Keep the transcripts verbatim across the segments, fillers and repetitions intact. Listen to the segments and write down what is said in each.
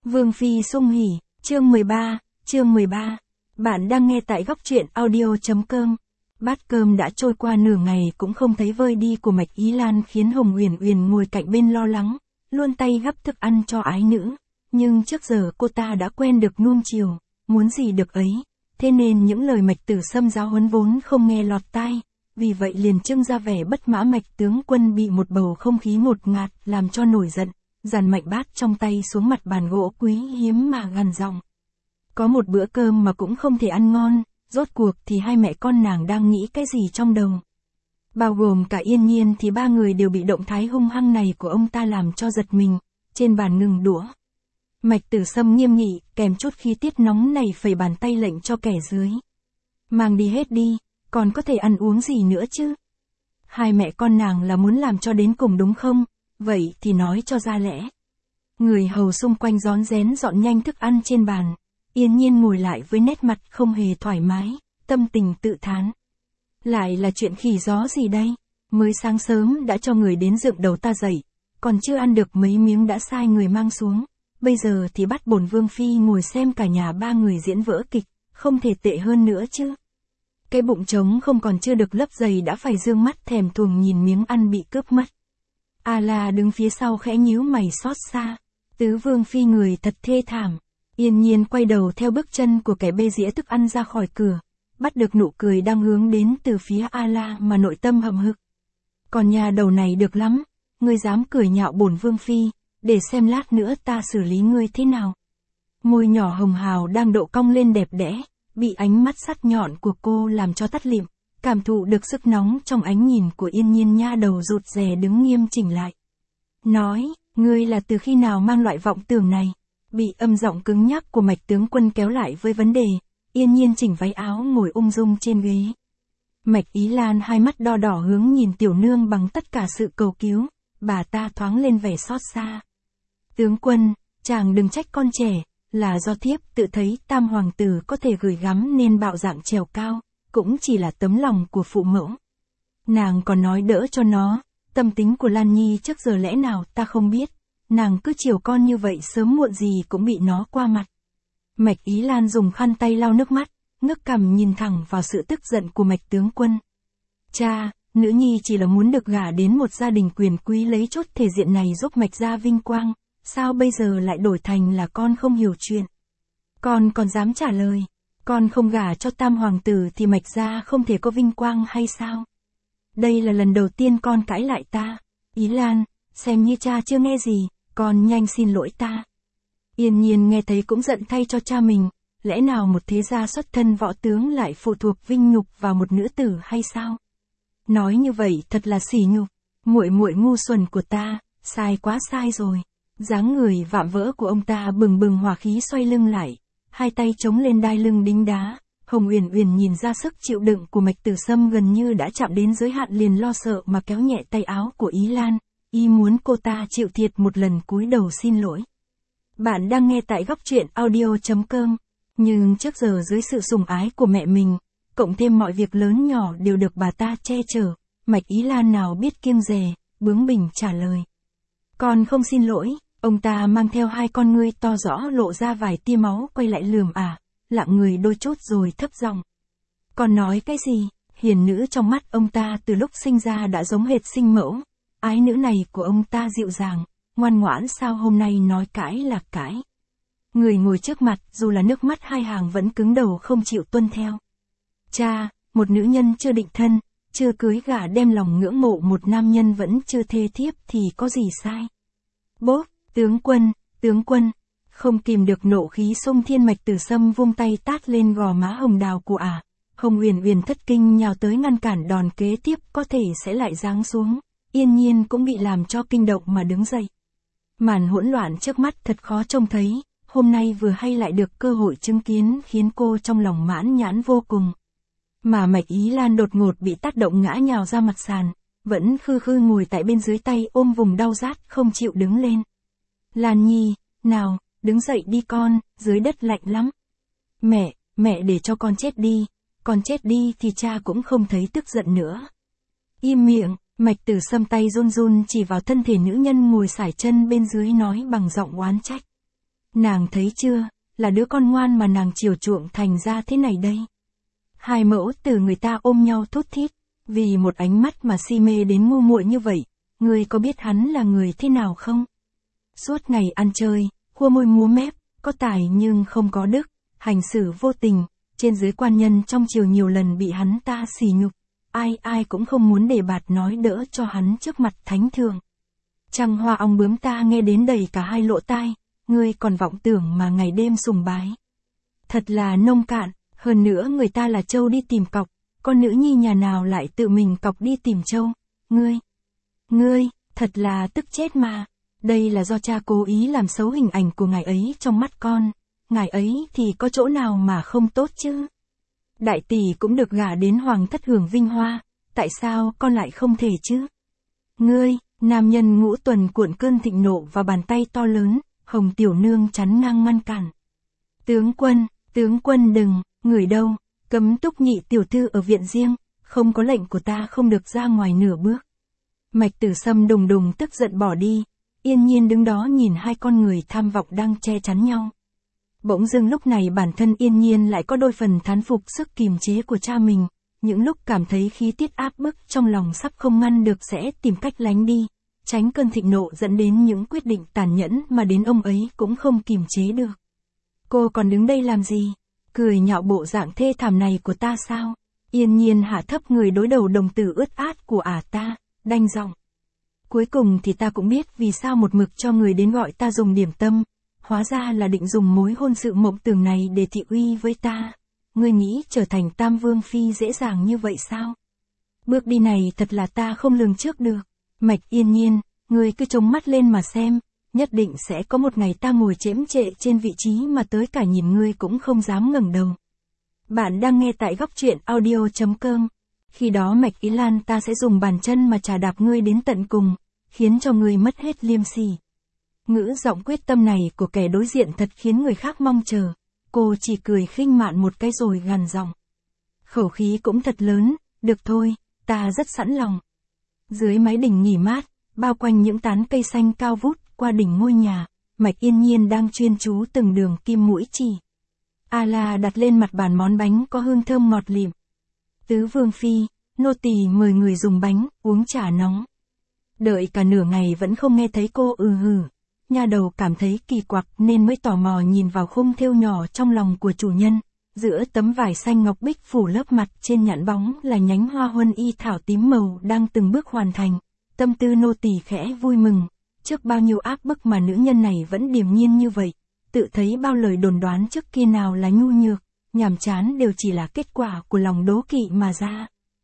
Vương Phi sung hỉ, chương mười ba, chương mười ba. Bạn đang nghe tại góc truyện audio.com. Bát cơm đã trôi qua nửa ngày cũng không thấy vơi đi của Mạch Ý Lan khiến Hồng Uyển Uyển ngồi cạnh bên lo lắng, luôn tay gắp thức ăn cho ái nữ. Nhưng trước giờ cô ta đã quen được nuông chiều, muốn gì được ấy, thế nên những lời Mạch Tử Sâm giáo huấn vốn không nghe lọt tai, vì vậy liền trưng ra vẻ bất mã. Mạch tướng quân bị một bầu không khí ngột ngạt làm cho nổi giận, dàn mạnh bát trong tay xuống mặt bàn gỗ quý hiếm mà gằn giọng. Có một bữa cơm mà cũng không thể ăn ngon, rốt cuộc thì hai mẹ con nàng đang nghĩ cái gì trong đầu. Bao gồm cả Yên Nhiên thì ba người đều bị động thái hung hăng này của ông ta làm cho giật mình, trên bàn ngừng đũa. Mạch Tử Sâm nghiêm nghị, kèm chút khí tiết nóng này phẩy bàn tay lệnh cho kẻ dưới. Mang đi hết đi, còn có thể ăn uống gì nữa chứ? Hai mẹ con nàng là muốn làm cho đến cùng đúng không? Vậy thì nói cho ra lẽ. Người hầu xung quanh rón rén dọn nhanh thức ăn trên bàn. Yên Nhiên ngồi lại với nét mặt không hề thoải mái, tâm tình tự thán. Lại là chuyện khỉ gió gì đây? Mới sáng sớm đã cho người đến dựng đầu ta dậy, còn chưa ăn được mấy miếng đã sai người mang xuống. Bây giờ thì bắt bổn Vương Phi ngồi xem cả nhà ba người diễn vỡ kịch, không thể tệ hơn nữa chứ. Cái bụng trống không còn chưa được lấp đầy đã phải dương mắt thèm thuồng nhìn miếng ăn bị cướp mất. A La đứng phía sau khẽ nhíu mày xót xa. Tứ Vương Phi người thật thê thảm. Yên Nhiên quay đầu theo bước chân của kẻ bê dĩa thức ăn ra khỏi cửa, bắt được nụ cười đang hướng đến từ phía A La mà nội tâm hậm hực. Còn nhà đầu này được lắm, ngươi dám cười nhạo bổn Vương Phi, để xem lát nữa ta xử lý ngươi thế nào. Môi nhỏ hồng hào đang độ cong lên đẹp đẽ, bị ánh mắt sắc nhọn của cô làm cho tắt lịm, cảm thụ được sức nóng trong ánh nhìn của Yên Nhiên. Nha đầu rụt rè đứng nghiêm chỉnh lại. Nói, ngươi là từ khi nào mang loại vọng tưởng này? Bị âm giọng cứng nhắc của Mạch tướng quân kéo lại với vấn đề, Yên Nhiên chỉnh váy áo ngồi ung dung trên ghế. Mạch Ý Lan hai mắt đo đỏ hướng nhìn tiểu nương bằng tất cả sự cầu cứu, bà ta thoáng lên vẻ xót xa. Tướng quân, chàng đừng trách con trẻ, là do thiếp tự thấy tam hoàng tử có thể gửi gắm nên bạo dạng trèo cao, cũng chỉ là tấm lòng của phụ mẫu. Nàng còn nói đỡ cho nó, tâm tính của Lan Nhi trước giờ lẽ nào ta không biết, nàng cứ chiều con như vậy sớm muộn gì cũng bị nó qua mặt. Mạch Ý Lan dùng khăn tay lau nước mắt, ngước cằm nhìn thẳng vào sự tức giận của Mạch tướng quân. Cha, nữ nhi chỉ là muốn được gả đến một gia đình quyền quý lấy chốt thể diện này giúp Mạch gia vinh quang, sao bây giờ lại đổi thành là con không hiểu chuyện? Con còn dám trả lời, con không gả cho tam hoàng tử thì Mạch gia không thể có vinh quang hay sao? Đây là lần đầu tiên con cãi lại ta. Ý Lan, xem như cha chưa nghe gì, con nhanh xin lỗi ta. Yên Nhiên nghe thấy cũng giận thay cho cha mình, lẽ nào một thế gia xuất thân võ tướng lại phụ thuộc vinh nhục vào một nữ tử hay sao? Nói như vậy thật là sỉ nhục, muội muội ngu xuẩn của ta, sai quá sai rồi. Dáng người vạm vỡ của ông ta bừng bừng hỏa khí xoay lưng lại, hai tay chống lên đai lưng đính đá. Hồng Uyển Uyển nhìn ra sức chịu đựng của Mạch Tử Sâm gần như đã chạm đến giới hạn liền lo sợ mà kéo nhẹ tay áo của Ý Lan, y muốn cô ta chịu thiệt một lần cúi đầu xin lỗi. Bạn đang nghe tại góc truyện audio.com, nhưng trước giờ dưới sự sủng ái của mẹ mình, cộng thêm mọi việc lớn nhỏ đều được bà ta che chở, Mạch Ý Lan nào biết kiêng dè, bướng bỉnh trả lời. Con không xin lỗi. Ông ta mang theo hai con ngươi to rõ lộ ra vài tia máu quay lại lườm ả, lặng người đôi chút rồi thấp giọng. Con nói cái gì? Hiền nữ trong mắt ông ta từ lúc sinh ra đã giống hệt sinh mẫu. Ái nữ này của ông ta dịu dàng, ngoan ngoãn sao hôm nay nói cãi là cãi. Người ngồi trước mặt dù là nước mắt hai hàng vẫn cứng đầu không chịu tuân theo. Cha, một nữ nhân chưa định thân, chưa cưới gả đem lòng ngưỡng mộ một nam nhân vẫn chưa thê thiếp thì có gì sai? Bốp! Tướng quân, tướng quân, không kìm được nộ khí xông thiên. Mạch Tử Sâm vung tay tát lên gò má hồng đào của ả. Hồng Uyển Uyển thất kinh nhào tới ngăn cản đòn kế tiếp có thể sẽ lại giáng xuống. Yên Nhiên cũng bị làm cho kinh động mà đứng dậy. Màn hỗn loạn trước mắt thật khó trông thấy, hôm nay vừa hay lại được cơ hội chứng kiến khiến cô trong lòng mãn nhãn vô cùng. Mà Mạch Ý Lan đột ngột bị tác động ngã nhào ra mặt sàn, vẫn khư khư ngồi tại bên dưới tay ôm vùng đau rát không chịu đứng lên. Lan Nhi, nào, đứng dậy đi con, dưới đất lạnh lắm. Mẹ, mẹ để cho con chết đi, con chết đi thì cha cũng không thấy tức giận nữa. Im miệng, Mạch Tử Sâm tay run run chỉ vào thân thể nữ nhân ngồi sải chân bên dưới nói bằng giọng oán trách. Nàng thấy chưa, là đứa con ngoan mà nàng chiều chuộng thành ra thế này đây. Hai mẫu từ người ta ôm nhau thút thít, vì một ánh mắt mà si mê đến ngu muội như vậy, ngươi có biết hắn là người thế nào không? Suốt ngày ăn chơi, khua môi múa mép, có tài nhưng không có đức, hành xử vô tình, trên dưới quan nhân trong triều nhiều lần bị hắn ta sỉ nhục, ai ai cũng không muốn để bạt nói đỡ cho hắn trước mặt thánh thượng. Trăng hoa ong bướm ta nghe đến đầy cả hai lỗ tai, ngươi còn vọng tưởng mà ngày đêm sùng bái. Thật là nông cạn, hơn nữa người ta là trâu đi tìm cọc, con nữ nhi nhà nào lại tự mình cọc đi tìm trâu, ngươi, ngươi, thật là tức chết mà, đây là do cha cố ý làm xấu hình ảnh của ngài ấy trong mắt con, ngài ấy thì có chỗ nào mà không tốt chứ. Đại tỷ cũng được gả đến hoàng thất hưởng vinh hoa, tại sao con lại không thể chứ? Ngươi, nam nhân ngũ tuần cuộn cơn thịnh nộ vào bàn tay to lớn, Hồng tiểu nương chắn ngang ngăn cản. Tướng quân, tướng quân đừng, người đâu, cấm Túc nhị tiểu thư ở viện riêng, không có lệnh của ta không được ra ngoài nửa bước. Mạch Tử Sâm đùng đùng tức giận bỏ đi, yên nhiên đứng đó nhìn hai con người tham vọng đang che chắn nhau. Bỗng dưng lúc này bản thân yên nhiên lại có đôi phần thán phục sức kìm chế của cha mình, những lúc cảm thấy khí tiết áp bức trong lòng sắp không ngăn được sẽ tìm cách lánh đi, tránh cơn thịnh nộ dẫn đến những quyết định tàn nhẫn mà đến ông ấy cũng không kìm chế được. Cô còn đứng đây làm gì? Cười nhạo bộ dạng thê thảm này của ta sao? Yên nhiên hạ thấp người đối đầu đồng tử ướt át của ả ta, đanh giọng. Cuối cùng thì ta cũng biết vì sao một mực cho người đến gọi ta dùng điểm tâm, hóa ra là định dùng mối hôn sự mộng tưởng này để thị uy với ta. Ngươi nghĩ trở thành Tam Vương Phi dễ dàng như vậy sao? Bước đi này thật là ta không lường trước được. Mạch Yên Nhiên, ngươi cứ trông mắt lên mà xem, nhất định sẽ có một ngày ta ngồi chễm trệ trên vị trí mà tới cả nhìn ngươi cũng không dám ngẩng đầu. Bạn đang nghe tại góc truyện audio chấm com. Khi đó Mạch Ý Lan ta sẽ dùng bàn chân mà chà đạp ngươi đến tận cùng, khiến cho ngươi mất hết liêm sỉ. Ngữ giọng quyết tâm này của kẻ đối diện thật khiến người khác mong chờ. Cô chỉ cười khinh mạn một cái rồi gằn giọng. Khẩu khí cũng thật lớn, được thôi, ta rất sẵn lòng. Dưới mái đình nghỉ mát, bao quanh những tán cây xanh cao vút qua đỉnh ngôi nhà, Mạch Yên Nhiên đang chuyên chú từng đường kim mũi chỉ. A La đặt lên mặt bàn món bánh có hương thơm ngọt lịm. Tứ Vương Phi, nô tỳ mời người dùng bánh, uống trà nóng. Đợi cả nửa ngày vẫn không nghe thấy cô ừ hừ. Nha đầu cảm thấy kỳ quặc nên mới tò mò nhìn vào khung thêu nhỏ trong lòng của chủ nhân. Giữa tấm vải xanh ngọc bích phủ lớp mặt trên nhãn bóng là nhánh hoa huân y thảo tím màu đang từng bước hoàn thành. Tâm tư nô tỳ khẽ vui mừng. Trước bao nhiêu áp bức mà nữ nhân này vẫn điềm nhiên như vậy. Tự thấy bao lời đồn đoán trước kia nào là nhu nhược, nhàm chán đều chỉ là kết quả của lòng đố kỵ mà ra.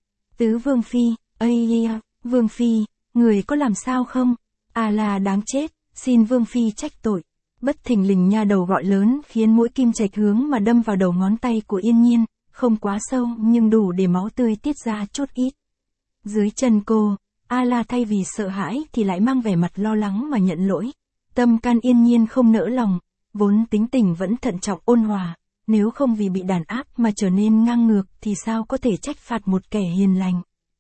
Tứ Vương Phi, ây Vương Phi, người có làm sao không? À là đáng chết, xin Vương Phi trách tội. Bất thình lình nha đầu gọi lớn khiến mũi kim chạch hướng mà đâm vào đầu ngón tay của Yên Nhiên, không quá sâu nhưng đủ để máu tươi tiết ra chút ít. Dưới chân cô, A La thay vì sợ hãi thì lại mang vẻ mặt lo lắng mà nhận lỗi. Tâm can Yên Nhiên không nỡ lòng, vốn tính tình vẫn thận trọng ôn hòa, nếu không vì bị đàn áp mà trở nên ngang ngược thì sao có thể trách phạt một kẻ hiền lành.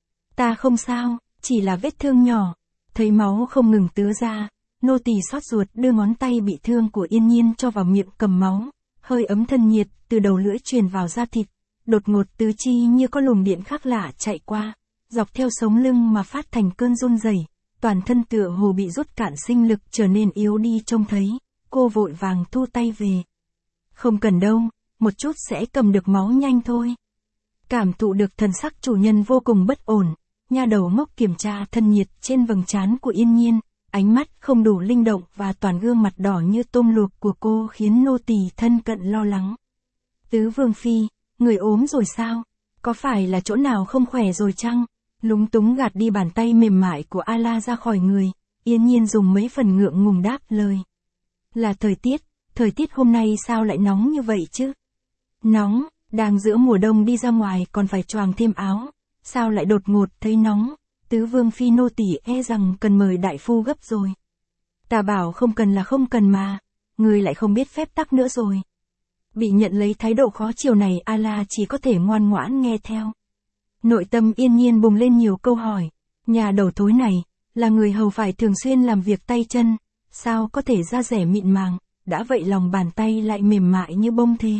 Ta không sao, chỉ là vết thương nhỏ. Thấy máu không ngừng tứa ra, nô tỳ xót ruột đưa ngón tay bị thương của Yên Nhiên cho vào miệng cầm máu, hơi ấm thân nhiệt từ đầu lưỡi truyền vào da thịt, đột ngột tứ chi như có luồng điện khác lạ chạy qua, dọc theo sống lưng mà phát thành cơn run rẩy, toàn thân tựa hồ bị rút cạn sinh lực trở nên yếu đi trông thấy, cô vội vàng thu tay về. Không cần đâu, một chút sẽ cầm được máu nhanh thôi. Cảm thụ được thần sắc chủ nhân vô cùng bất ổn, nha đầu ngốc kiểm tra thân nhiệt trên vầng trán của Yên Nhiên, ánh mắt không đủ linh động và toàn gương mặt đỏ như tôm luộc của cô khiến nô tỳ thân cận lo lắng. Tứ Vương Phi, người ốm rồi sao? Có phải là chỗ nào không khỏe rồi chăng? Lúng túng gạt đi bàn tay mềm mại của A La ra khỏi người, Yên Nhiên dùng mấy phần ngượng ngùng đáp lời. Là thời tiết, thời tiết hôm nay sao lại nóng như vậy chứ? Nóng, đang giữa mùa đông đi ra ngoài còn phải choàng thêm áo, sao lại đột ngột thấy nóng? Tứ Vương Phi nô tỳ e rằng cần mời đại phu gấp rồi. Ta bảo không cần là không cần mà, người lại không biết phép tắc nữa rồi. Bị nhận lấy thái độ khó chiều này A La chỉ có thể ngoan ngoãn nghe theo. Nội tâm Yên Nhiên bùng lên nhiều câu hỏi, nhà đầu thối này, là người hầu phải thường xuyên làm việc tay chân, sao có thể da dẻ mịn màng, đã vậy lòng bàn tay lại mềm mại như bông thế.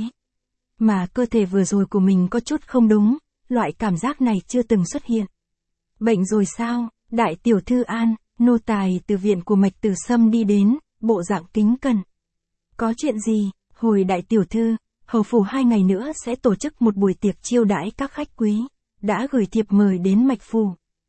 Mà cơ thể vừa rồi của mình có chút không đúng, loại cảm giác này chưa từng xuất hiện. Bệnh rồi sao, đại tiểu thư An, nô tài từ viện của Mạch Tử Sâm đi đến, bộ dạng kính cẩn. Có chuyện gì, hồi đại tiểu thư, hầu phủ hai ngày nữa sẽ tổ chức một buổi tiệc chiêu đãi các khách quý, đã gửi thiệp mời đến Mạch phủ.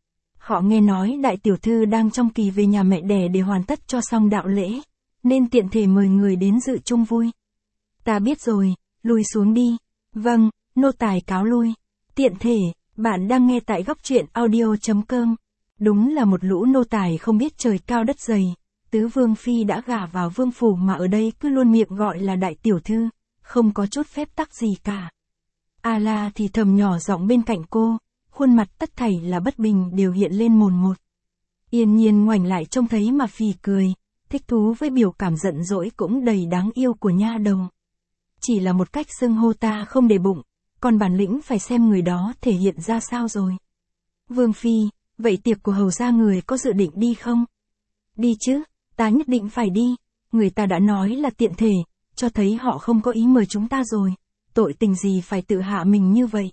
Họ nghe nói đại tiểu thư đang trong kỳ về nhà mẹ đẻ để hoàn tất cho xong đạo lễ, nên tiện thể mời người đến dự chung vui. Ta biết rồi, lui xuống đi. Vâng, nô tài cáo lui. Tiện thể, bạn đang nghe tại góc truyện audio.com. Đúng là một lũ nô tài không biết trời cao đất dày. Tứ vương phi đã gả vào vương phủ mà ở đây cứ luôn miệng gọi là đại tiểu thư, không có chút phép tắc gì cả. A La thì thầm nhỏ giọng bên cạnh cô, khuôn mặt tất thảy là bất bình đều hiện lên mồn một. Yên Nhiên ngoảnh lại trông thấy mà phì cười, thích thú với biểu cảm giận dỗi cũng đầy đáng yêu của nha đầu. Chỉ là một cách xưng hô ta không để bụng, còn bản lĩnh phải xem người đó thể hiện ra sao rồi. Vương phi, vậy tiệc của hầu gia người có dự định đi không? Đi chứ, ta nhất định phải đi, người ta đã nói là tiện thể, cho thấy họ không có ý mời chúng ta rồi, tội tình gì phải tự hạ mình như vậy.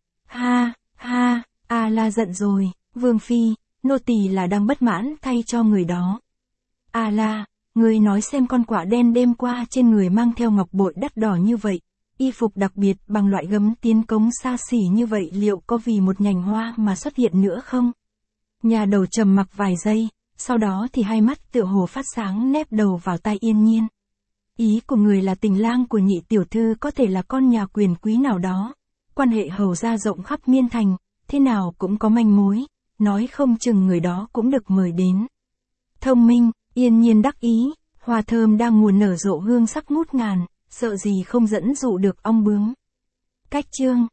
Ha, ha, A La giận rồi, Vương phi, nô tỳ là đang bất mãn thay cho người đó. A La, ngươi nói xem con quạ đen đêm qua trên người mang theo ngọc bội đắt đỏ như vậy, y phục đặc biệt bằng loại gấm tiến cống xa xỉ như vậy liệu có vì một nhành hoa mà xuất hiện nữa không? Nhà đầu trầm mặc vài giây, sau đó thì hai mắt tựa hồ phát sáng nép đầu vào tai Yên Nhiên. Ý của người là tình lang của nhị tiểu thư có thể là con nhà quyền quý nào đó, quan hệ hầu gia rộng khắp Miên Thành, thế nào cũng có manh mối, nói không chừng người đó cũng được mời đến. Thông minh, Yên Nhiên đắc ý, hoa thơm đang mùa nở rộ hương sắc ngút ngàn, sợ gì không dẫn dụ được ong bướm. Cách chương